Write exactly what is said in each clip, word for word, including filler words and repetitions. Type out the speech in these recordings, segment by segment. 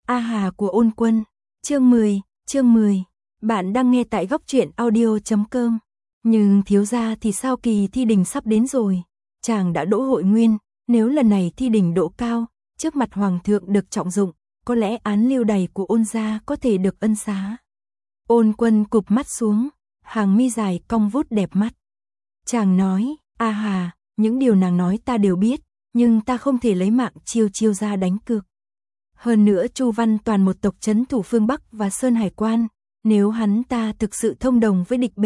A Hà của Ôn Quân, chương mười, chương mười. Bạn đang nghe tại góc truyện audio chấm com. Nhưng thiếu gia thì sao, kỳ thi đình sắp đến rồi. Chàng đã đỗ hội nguyên, nếu lần này thi đình đỗ cao, trước mặt hoàng thượng được trọng dụng, có lẽ án lưu đày của Ôn gia có thể được ân xá. Ôn Quân cụp mắt xuống, hàng mi dài cong vút đẹp mắt. Chàng nói, A Hà, những điều nàng nói ta đều biết, nhưng ta không thể lấy mạng Chiêu Chiêu ra đánh cược. Hơn nữa Chu Văn Toàn một tộc trấn thủ phương Bắc và Sơn Hải Quan, nếu hắn ta thực sự thông đồng với địch B,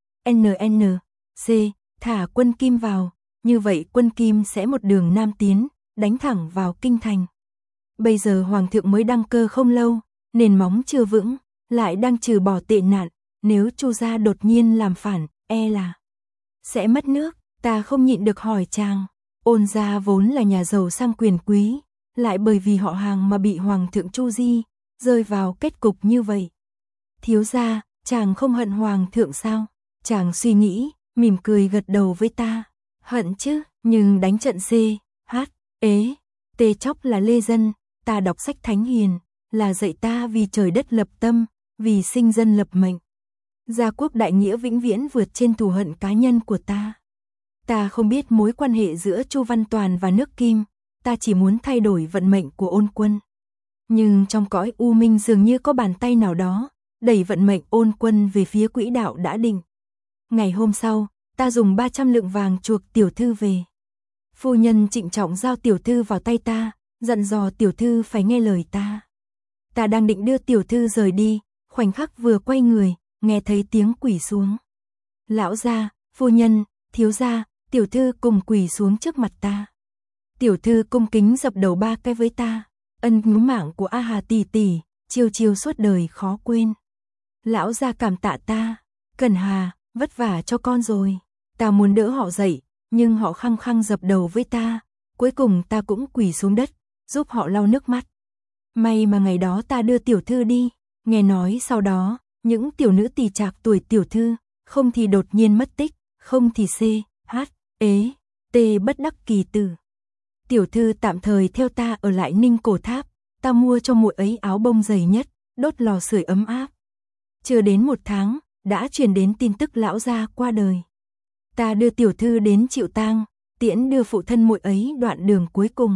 N N, C, thả quân Kim vào, như vậy quân Kim sẽ một đường nam tiến, đánh thẳng vào kinh thành. Bây giờ hoàng thượng mới đăng cơ không lâu, nền móng chưa vững, lại đang trừ bỏ tệ nạn, nếu Chu gia đột nhiên làm phản, e là sẽ mất nước. Ta không nhịn được hỏi chàng, Ôn gia vốn là nhà giàu sang quyền quý, lại bởi vì họ hàng mà bị hoàng thượng Chu Di rơi vào kết cục như vậy. Thiếu gia, chàng không hận hoàng thượng sao? Chàng suy nghĩ, mỉm cười gật đầu với ta. Hận chứ, nhưng đánh trận C, H, ế, T chóc là lê dân, ta đọc sách thánh hiền, là dạy ta vì trời đất lập tâm, vì sinh dân lập mệnh. Gia quốc đại nghĩa vĩnh viễn vượt trên thù hận cá nhân của ta. Ta không biết mối quan hệ giữa Chu Văn Toàn và nước Kim, ta chỉ muốn thay đổi vận mệnh của Ôn Quân. Nhưng trong cõi u minh dường như có bàn tay nào đó, đẩy vận mệnh Ôn Quân về phía quỹ đạo đã định. Ngày hôm sau, ta dùng ba trăm lượng vàng chuộc tiểu thư về. Phu nhân trịnh trọng giao tiểu thư vào tay ta, dặn dò tiểu thư phải nghe lời ta. Ta đang định đưa tiểu thư rời đi, khoảnh khắc vừa quay người, nghe thấy tiếng quỳ xuống. Lão gia, phu nhân, thiếu gia, tiểu thư cùng quỳ xuống trước mặt ta. Tiểu thư cung kính dập đầu ba cái với ta, ân cứu mạng của A Hà tỷ tỷ, Chiêu Chiêu suốt đời khó quên. Lão gia cảm tạ ta, Cẩn Hà, vất vả cho con rồi. Ta muốn đỡ họ dậy, nhưng họ khăng khăng dập đầu với ta, cuối cùng ta cũng quỳ xuống đất, giúp họ lau nước mắt. May mà ngày đó ta đưa tiểu thư đi, nghe nói sau đó, những tiểu nữ tỳ trạc tuổi tiểu thư, không thì đột nhiên mất tích, không thì C, H, ế, T bất đắc kỳ tử. Tiểu thư tạm thời theo ta ở lại Ninh Cổ Tháp, ta mua cho muội ấy áo bông dày nhất, đốt lò sưởi ấm áp. Chưa đến một tháng, đã truyền đến tin tức lão gia qua đời. Ta đưa tiểu thư đến chịu tang, tiễn đưa phụ thân muội ấy đoạn đường cuối cùng.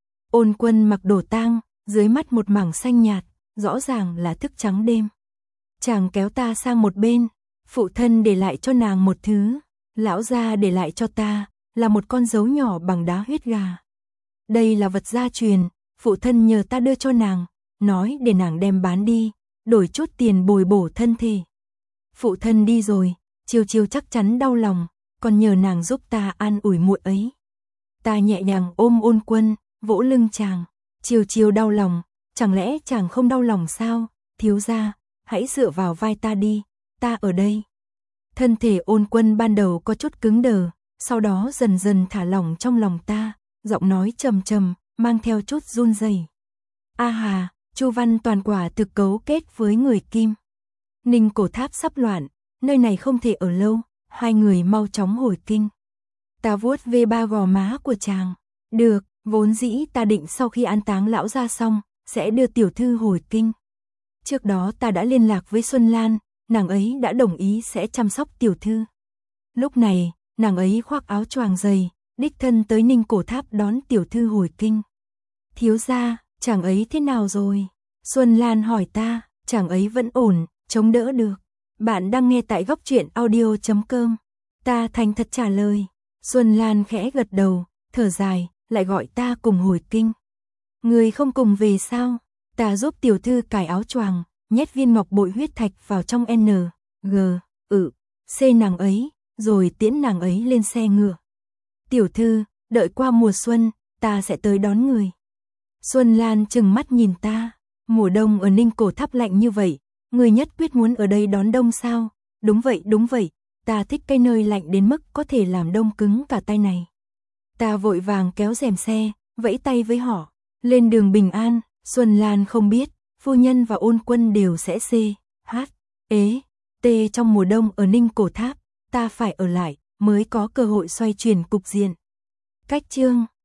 Ôn Quân mặc đồ tang, dưới mắt một mảng xanh nhạt, rõ ràng là thức trắng đêm. Chàng kéo ta sang một bên, phụ thân để lại cho nàng một thứ, lão gia để lại cho ta, là một con dấu nhỏ bằng đá huyết gà. Đây là vật gia truyền, phụ thân nhờ ta đưa cho nàng, nói để nàng đem bán đi, đổi chút tiền bồi bổ thân thể. Phụ thân đi rồi, Chiêu Chiêu chắc chắn đau lòng, còn nhờ nàng giúp ta an ủi muội ấy. Ta nhẹ nhàng ôm Ôn Quân, vỗ lưng chàng. Chiêu Chiêu đau lòng, chẳng lẽ chàng không đau lòng sao? Thiếu gia, hãy dựa vào vai ta đi, ta ở đây. Thân thể Ôn Quân ban đầu có chút cứng đờ, sau đó dần dần thả lỏng trong lòng ta, giọng nói trầm trầm, mang theo chút run rẩy. A Hà, Chu Văn Toàn quả thực cấu kết với người Kim. Ninh Cổ Tháp sắp loạn, nơi này không thể ở lâu, hai người mau chóng hồi kinh. Ta vuốt về ba gò má của chàng. Được, vốn dĩ ta định sau khi an táng lão gia xong, sẽ đưa tiểu thư hồi kinh. Trước đó ta đã liên lạc với Xuân Lan, nàng ấy đã đồng ý sẽ chăm sóc tiểu thư. Lúc này, nàng ấy khoác áo choàng dày, đích thân tới Ninh Cổ Tháp đón tiểu thư hồi kinh. Thiếu gia, chàng ấy thế nào rồi? Xuân Lan hỏi ta. Chàng ấy vẫn ổn, chống đỡ được. Bạn đang nghe tại góc truyện audio chấm com. Ta thành thật trả lời. Xuân Lan khẽ gật đầu, thở dài, lại gọi ta cùng hồi kinh. Người không cùng về sao? Ta giúp tiểu thư cài áo choàng, nhét viên ngọc bội huyết thạch vào trong N, G, ừ, C nàng ấy, rồi tiễn nàng ấy lên xe ngựa. Tiểu thư, đợi qua mùa xuân, ta sẽ tới đón người. Xuân Lan trừng mắt nhìn ta. Mùa đông ở Ninh Cổ Tháp lạnh như vậy, người nhất quyết muốn ở đây đón đông sao? Đúng vậy, đúng vậy, ta thích cái nơi lạnh đến mức có thể làm đông cứng cả tay này. Ta vội vàng kéo rèm xe, vẫy tay với họ. Lên đường bình an. Xuân Lan không biết, phu nhân và Ôn Quân đều sẽ C, H, ế, T trong mùa đông ở Ninh Cổ Tháp, ta phải ở lại, mới có cơ hội xoay chuyển cục diện. Cách chương